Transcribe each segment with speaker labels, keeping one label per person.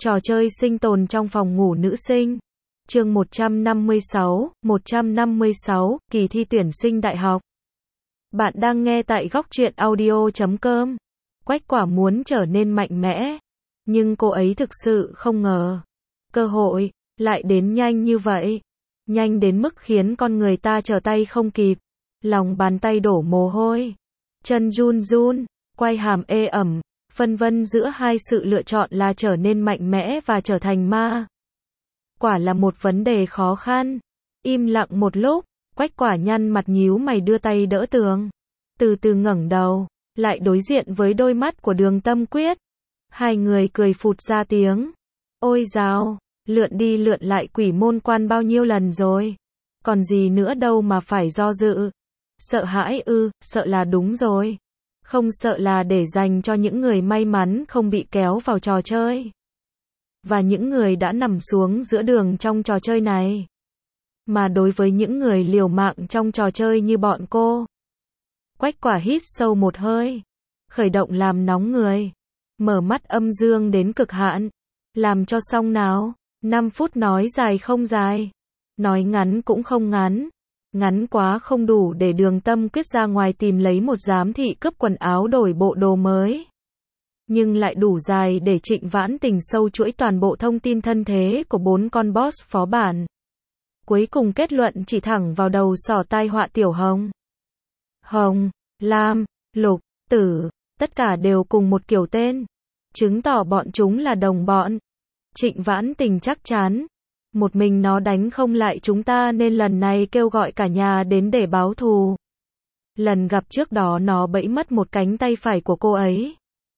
Speaker 1: Trò chơi sinh tồn trong phòng ngủ nữ sinh. Chương 156, kỳ thi tuyển sinh đại học. Bạn đang nghe tại góc truyện audio.com. Quách Quả muốn trở nên mạnh mẽ, nhưng cô ấy thực sự không ngờ cơ hội lại đến nhanh như vậy. Nhanh đến mức khiến con người ta trở tay không kịp. Lòng bàn tay đổ mồ hôi, chân run run, quai hàm ê ẩm, phân vân giữa hai sự lựa chọn là trở nên mạnh mẽ và trở thành ma. Quả là một vấn đề khó khăn. Im lặng một lúc, Quách Quả nhăn mặt nhíu mày đưa tay đỡ tường. Từ từ ngẩng đầu, lại đối diện với đôi mắt của Đường Tâm Quyết. Hai người cười phụt ra tiếng. Ôi dào, lượn đi lượn lại quỷ môn quan bao nhiêu lần rồi. Còn gì nữa đâu mà phải do dự. Sợ hãi ư, sợ là đúng rồi. Không sợ là để dành cho những người may mắn không bị kéo vào trò chơi. Và những người đã nằm xuống giữa đường trong trò chơi này. Mà đối với những người liều mạng trong trò chơi như bọn cô. Quách Quả hít sâu một hơi. Khởi động làm nóng người. Mở mắt âm dương đến cực hạn. Làm cho xong nào. 5 phút nói dài không dài. Nói ngắn cũng không ngắn. Ngắn quá không đủ để Đường Tâm Quyết ra ngoài tìm lấy một giám thị cướp quần áo đổi bộ đồ mới. Nhưng lại đủ dài để Trịnh Vãn Tình sâu chuỗi toàn bộ thông tin thân thế của 4 con boss phó bản. Cuối cùng kết luận chỉ thẳng vào đầu sỏ tai họa Tiểu Hồng. Hồng, Lam, Lục, Tử, tất cả đều cùng một kiểu tên. Chứng tỏ bọn chúng là đồng bọn. Trịnh Vãn Tình chắc chắn. Một mình nó đánh không lại chúng ta nên lần này kêu gọi cả nhà đến để báo thù. Lần gặp trước đó nó bẫy mất một cánh tay phải của cô ấy.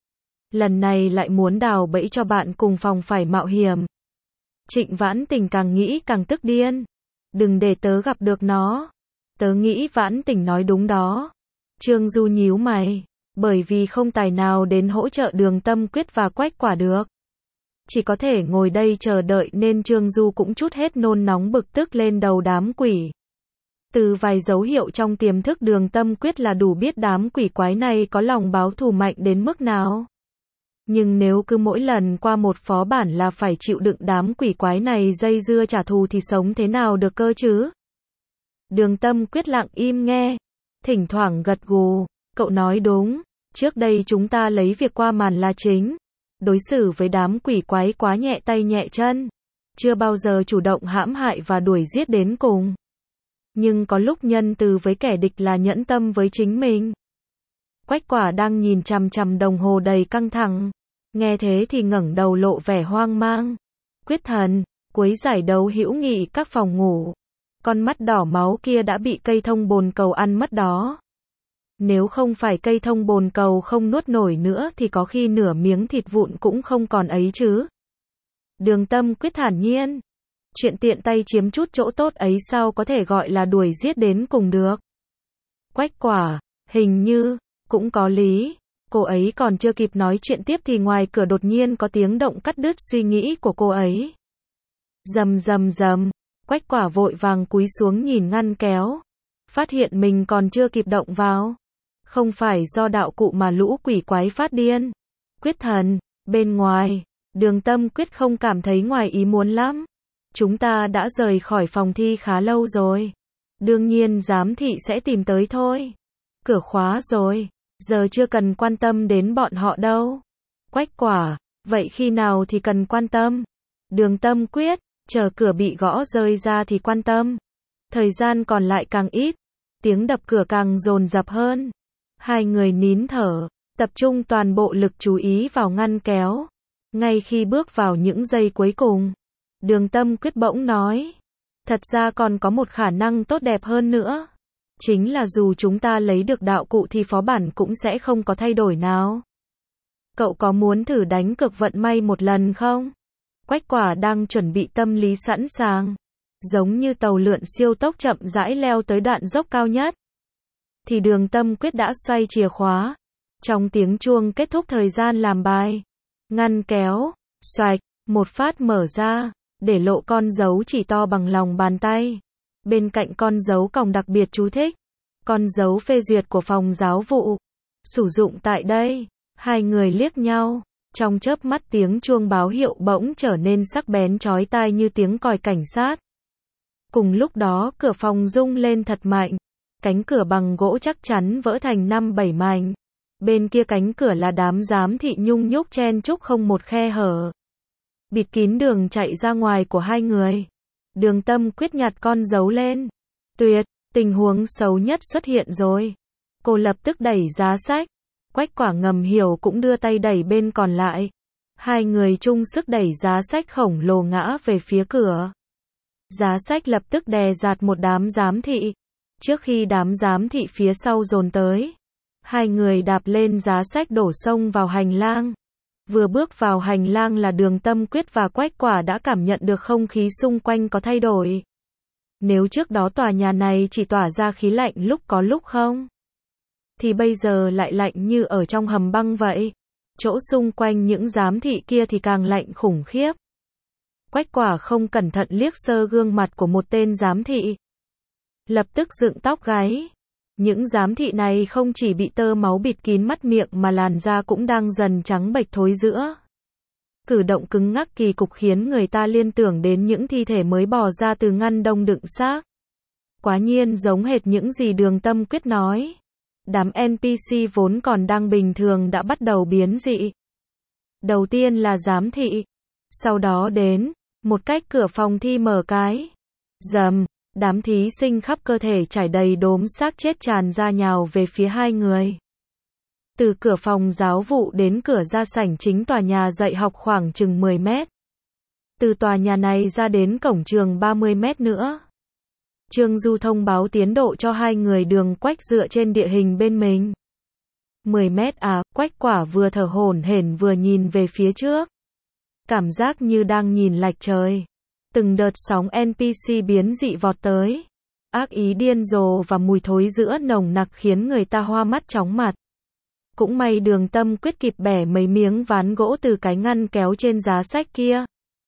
Speaker 1: Lần này lại muốn đào bẫy cho bạn cùng phòng phải mạo hiểm. Trịnh Vãn Tình càng nghĩ càng tức điên. Đừng để tớ gặp được nó. Tớ nghĩ Vãn Tình nói đúng đó. Trương Du nhíu mày. Bởi vì không tài nào đến hỗ trợ Đường Tâm Quyết và Quách Quả được. Chỉ có thể ngồi đây chờ đợi nên Trương Du cũng trút hết nôn nóng bực tức lên đầu đám quỷ. Từ vài dấu hiệu trong tiềm thức Đường Tâm Quyết là đủ biết đám quỷ quái này có lòng báo thù mạnh đến mức nào. Nhưng nếu cứ mỗi lần qua một phó bản là phải chịu đựng đám quỷ quái này dây dưa trả thù thì sống thế nào được cơ chứ? Đường Tâm Quyết lặng im nghe, thỉnh thoảng gật gù, cậu nói đúng, trước đây chúng ta lấy việc qua màn là chính. Đối xử với đám quỷ quái quá nhẹ tay nhẹ chân, chưa bao giờ chủ động hãm hại và đuổi giết đến cùng. Nhưng có lúc nhân từ với kẻ địch là nhẫn tâm với chính mình. Quách Quả đang nhìn chằm chằm đồng hồ đầy căng thẳng, nghe thế thì ngẩng đầu lộ vẻ hoang mang. Quyết Thần, cuối giải đấu hữu nghị các phòng ngủ, con mắt đỏ máu kia đã bị cây thông bồn cầu ăn mất đó. Nếu không phải cây thông bồn cầu không nuốt nổi nữa thì có khi nửa miếng thịt vụn cũng không còn ấy chứ. Đường Tâm Quyết thản nhiên. Chuyện tiện tay chiếm chút chỗ tốt ấy sao có thể gọi là đuổi giết đến cùng được. Quách Quả, hình như, cũng có lý. Cô ấy còn chưa kịp nói chuyện tiếp thì ngoài cửa đột nhiên có tiếng động cắt đứt suy nghĩ của cô ấy. Rầm rầm rầm, Quách Quả vội vàng cúi xuống nhìn ngăn kéo. Phát hiện mình còn chưa kịp động vào. Không phải do đạo cụ mà lũ quỷ quái phát điên. Quyết Thần, bên ngoài, Đường Tâm Quyết không cảm thấy ngoài ý muốn lắm. Chúng ta đã rời khỏi phòng thi khá lâu rồi. Đương nhiên giám thị sẽ tìm tới thôi. Cửa khóa rồi, giờ chưa cần quan tâm đến bọn họ đâu. Quách Quả, vậy khi nào thì cần quan tâm? Đường Tâm Quyết, chờ cửa bị gõ rơi ra thì quan tâm. Thời gian còn lại càng ít, tiếng đập cửa càng dồn dập hơn. Hai người nín thở, tập trung toàn bộ lực chú ý vào ngăn kéo. Ngay khi bước vào những giây cuối cùng, Đường Tâm Quyết bỗng nói. Thật ra còn có một khả năng tốt đẹp hơn nữa. Chính là dù chúng ta lấy được đạo cụ thì phó bản cũng sẽ không có thay đổi nào. Cậu có muốn thử đánh cược vận may một lần không? Quách Quả đang chuẩn bị tâm lý sẵn sàng. Giống như tàu lượn siêu tốc chậm rãi leo tới đoạn dốc cao nhất. Thì Đường Tâm Quyết đã xoay chìa khóa. Trong tiếng chuông kết thúc thời gian làm bài. Ngăn kéo, xoạch, một phát mở ra, để lộ con dấu chỉ to bằng lòng bàn tay. Bên cạnh con dấu còng đặc biệt chú thích. Con dấu phê duyệt của phòng giáo vụ. Sử dụng tại đây. Hai người liếc nhau. Trong chớp mắt tiếng chuông báo hiệu bỗng trở nên sắc bén chói tai như tiếng còi cảnh sát. Cùng lúc đó cửa phòng rung lên thật mạnh. Cánh cửa bằng gỗ chắc chắn vỡ thành 5-7 mảnh. Bên kia cánh cửa là đám giám thị nhung nhúc chen chúc không một khe hở. Bịt kín đường chạy ra ngoài của hai người. Đường Tâm Quyết nhặt con dấu lên. Tuyệt, tình huống xấu nhất xuất hiện rồi. Cô lập tức đẩy giá sách. Quách Quả ngầm hiểu cũng đưa tay đẩy bên còn lại. Hai người chung sức đẩy giá sách khổng lồ ngã về phía cửa. Giá sách lập tức đè dạt một đám giám thị. Trước khi đám giám thị phía sau dồn tới, hai người đạp lên giá sách đổ xông vào hành lang. Vừa bước vào hành lang là Đường Tâm Quyết và Quách Quả đã cảm nhận được không khí xung quanh có thay đổi. Nếu trước đó tòa nhà này chỉ tỏa ra khí lạnh lúc có lúc không, thì bây giờ lại lạnh như ở trong hầm băng vậy. Chỗ xung quanh những giám thị kia thì càng lạnh khủng khiếp. Quách Quả không cẩn thận liếc sơ gương mặt của một tên giám thị. Lập tức dựng tóc gáy. Những giám thị này không chỉ bị tơ máu bịt kín mắt miệng mà làn da cũng đang dần trắng bệch thối rữa. Cử động cứng ngắc kỳ cục khiến người ta liên tưởng đến những thi thể mới bò ra từ ngăn đông đựng xác. Quá nhiên giống hệt những gì Đường Tâm Quyết nói. Đám NPC vốn còn đang bình thường đã bắt đầu biến dị. Đầu tiên là giám thị. Sau đó đến, một cách cửa phòng thi mở cái. Rầm, đám thí sinh khắp cơ thể trải đầy đốm xác chết tràn ra nhào về phía hai người. Từ cửa phòng giáo vụ đến cửa ra sảnh chính tòa nhà dạy học khoảng chừng 10 mét. Từ tòa nhà này ra đến cổng trường 30 mét nữa. Trương Du thông báo tiến độ cho hai người Đường Quách dựa trên địa hình bên mình. 10 mét à, Quách Quả vừa thở hổn hển vừa nhìn về phía trước. Cảm giác như đang nhìn lệch trời. Từng đợt sóng NPC biến dị vọt tới. Ác ý điên rồ và mùi thối rữa nồng nặc khiến người ta hoa mắt chóng mặt. Cũng may Đường Tâm Quyết kịp bẻ mấy miếng ván gỗ từ cái ngăn kéo trên giá sách kia.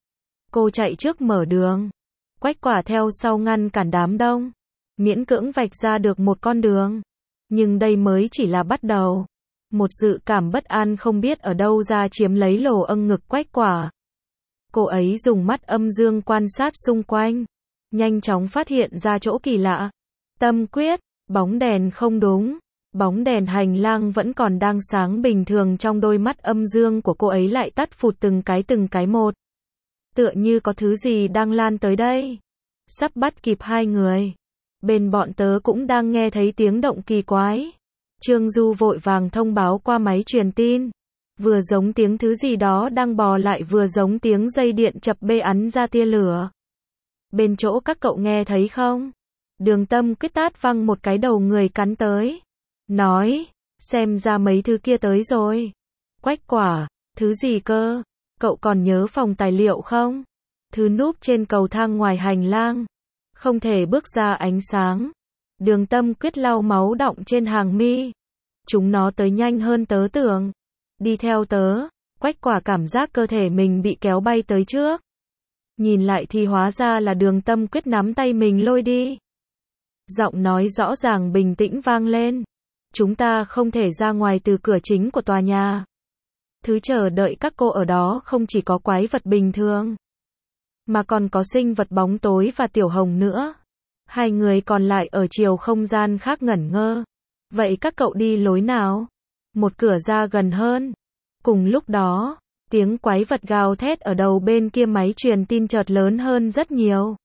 Speaker 1: Cô chạy trước mở đường. Quách Quả theo sau ngăn cản đám đông. Miễn cưỡng vạch ra được một con đường. Nhưng đây mới chỉ là bắt đầu. Một dự cảm bất an không biết ở đâu ra chiếm lấy lồ âng ngực Quách Quả. Cô ấy dùng mắt âm dương quan sát xung quanh. Nhanh chóng phát hiện ra chỗ kỳ lạ. Tâm Quyết, bóng đèn không đúng. Bóng đèn hành lang vẫn còn đang sáng bình thường, trong đôi mắt âm dương của cô ấy lại tắt phụt từng cái một. Tựa như có thứ gì đang lan tới đây. Sắp bắt kịp hai người. Bên bọn tớ cũng đang nghe thấy tiếng động kỳ quái. Trương Du vội vàng thông báo qua máy truyền tin. Vừa giống tiếng thứ gì đó đang bò lại, vừa giống tiếng dây điện chập bê ắn ra tia lửa. Bên chỗ các cậu nghe thấy không? Đường Tâm Quyết tát văng một cái đầu người cắn tới. Nói, xem ra mấy thứ kia tới rồi. Quách Quả, thứ gì cơ? Cậu còn nhớ phòng tài liệu không? Thứ núp trên cầu thang ngoài hành lang. Không thể bước ra ánh sáng. Đường Tâm Quyết lau máu đọng trên hàng mi. Chúng nó tới nhanh hơn tớ tưởng. Đi theo tớ. Quách Quả cảm giác cơ thể mình bị kéo bay tới trước. Nhìn lại thì hóa ra là Đường Tâm Quyết nắm tay mình lôi đi. Giọng nói rõ ràng bình tĩnh vang lên. Chúng ta không thể ra ngoài từ cửa chính của tòa nhà. Thứ chờ đợi các cô ở đó không chỉ có quái vật bình thường, mà còn có sinh vật bóng tối và Tiểu Hồng nữa. Hai người còn lại ở chiều không gian khác ngẩn ngơ. Vậy các cậu đi lối nào? Một cửa ra gần hơn. Cùng lúc đó, tiếng quái vật gào thét ở đầu bên kia máy truyền tin chợt lớn hơn rất nhiều.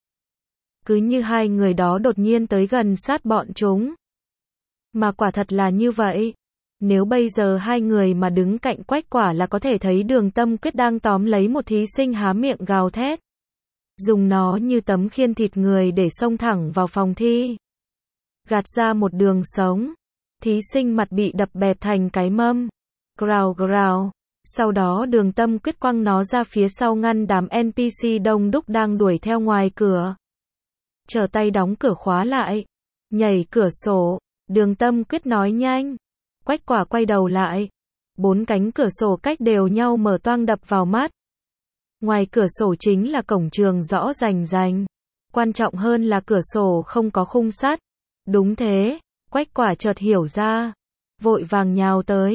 Speaker 1: Cứ như hai người đó đột nhiên tới gần sát bọn chúng. Mà quả thật là như vậy. Nếu bây giờ hai người mà đứng cạnh Quách Quả là có thể thấy Đường Tâm Quyết đang tóm lấy một thí sinh há miệng gào thét. Dùng nó như tấm khiên thịt người để xông thẳng vào phòng thi. Gạt ra một đường sống. Thí sinh mặt bị đập bẹp thành cái mâm. Grào grào. Sau đó Đường Tâm Quyết quăng nó ra phía sau ngăn đám NPC đông đúc đang đuổi theo ngoài cửa. Trở tay đóng cửa khóa lại. Nhảy cửa sổ. Đường Tâm Quyết nói nhanh. Quách Quả quay đầu lại. 4 cánh cửa sổ cách đều nhau mở toang đập vào mắt. Ngoài cửa sổ chính là cổng trường rõ rành rành. Quan trọng hơn là cửa sổ không có khung sắt. Đúng thế, Quách Quả chợt hiểu ra. Vội vàng nhào tới.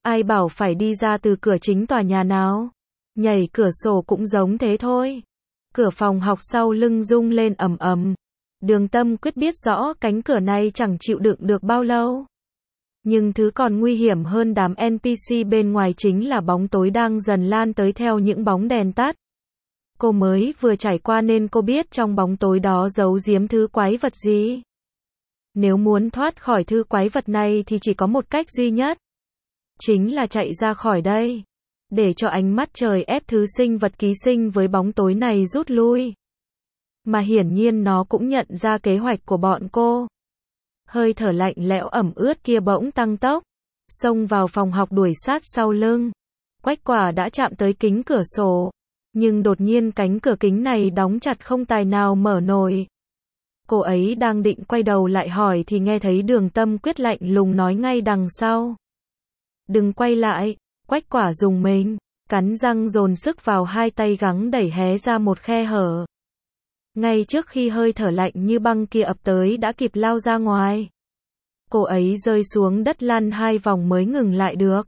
Speaker 1: Ai bảo phải đi ra từ cửa chính tòa nhà nào? Nhảy cửa sổ cũng giống thế thôi. Cửa phòng học sau lưng rung lên ầm ầm. Đường Tâm Quyết biết rõ cánh cửa này chẳng chịu đựng được bao lâu. Nhưng thứ còn nguy hiểm hơn đám NPC bên ngoài chính là bóng tối đang dần lan tới theo những bóng đèn tắt. Cô mới vừa trải qua nên cô biết trong bóng tối đó giấu giếm thứ quái vật gì. Nếu muốn thoát khỏi thứ quái vật này thì chỉ có một cách duy nhất. Chính là chạy ra khỏi đây. Để cho ánh mắt trời ép thứ sinh vật ký sinh với bóng tối này rút lui. Mà hiển nhiên nó cũng nhận ra kế hoạch của bọn cô. Hơi thở lạnh lẽo ẩm ướt kia bỗng tăng tốc. Xông vào phòng học đuổi sát sau lưng. Quách Quả đã chạm tới kính cửa sổ. Nhưng đột nhiên cánh cửa kính này đóng chặt không tài nào mở nổi. Cô ấy đang định quay đầu lại hỏi thì nghe thấy Đường Tâm Quyết lạnh lùng nói ngay đằng sau. Đừng quay lại. Quách Quả rùng mình, cắn răng dồn sức vào hai tay gắng đẩy hé ra một khe hở. Ngay trước khi hơi thở lạnh như băng kia ập tới đã kịp lao ra ngoài. Cô ấy rơi xuống đất lăn 2 vòng mới ngừng lại được.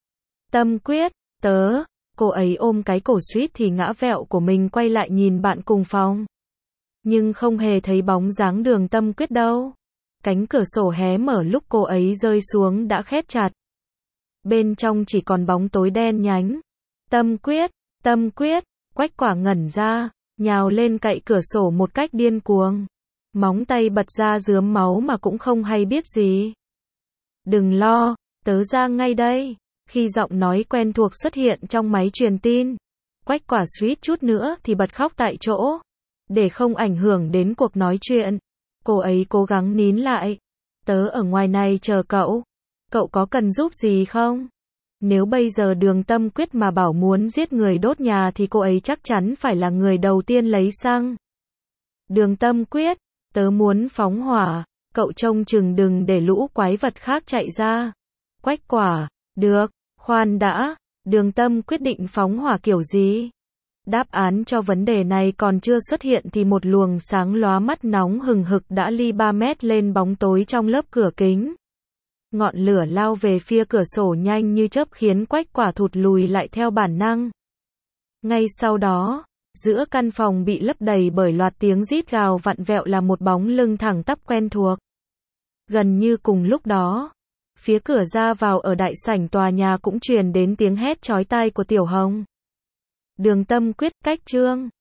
Speaker 1: Tâm Quyết, tớ, cô ấy ôm cái cổ suýt thì ngã vẹo của mình quay lại nhìn bạn cùng phòng. Nhưng không hề thấy bóng dáng Đường Tâm Quyết đâu. Cánh cửa sổ hé mở lúc cô ấy rơi xuống đã khép chặt. Bên trong chỉ còn bóng tối đen nhánh. Tâm Quyết, Quách Quả ngẩn ra, nhào lên cậy cửa sổ một cách điên cuồng. Móng tay bật ra rướm máu mà cũng không hay biết gì. Đừng lo, tớ ra ngay đây. Khi giọng nói quen thuộc xuất hiện trong máy truyền tin, Quách Quả suýt chút nữa thì bật khóc tại chỗ. Để không ảnh hưởng đến cuộc nói chuyện, cô ấy cố gắng nín lại. Tớ ở ngoài này chờ cậu. Cậu có cần giúp gì không? Nếu bây giờ Đường Tâm Quyết mà bảo muốn giết người đốt nhà thì cô ấy chắc chắn phải là người đầu tiên lấy xăng. Đường Tâm Quyết, tớ muốn phóng hỏa, cậu trông chừng đừng để lũ quái vật khác chạy ra. Quách Quả, được, khoan đã, Đường Tâm quyết định phóng hỏa kiểu gì? Đáp án cho vấn đề này còn chưa xuất hiện thì một luồng sáng lóa mắt nóng hừng hực đã ly 3 mét lên bóng tối trong lớp cửa kính. Ngọn lửa lao về phía cửa sổ nhanh như chớp khiến Quách Quả thụt lùi lại theo bản năng. Ngay sau đó, giữa căn phòng bị lấp đầy bởi loạt tiếng rít gào vặn vẹo là một bóng lưng thẳng tắp quen thuộc. Gần như cùng lúc đó, phía cửa ra vào ở đại sảnh tòa nhà cũng truyền đến tiếng hét chói tai của Tiểu Hồng. Đường Tâm Quyết, cách Trương.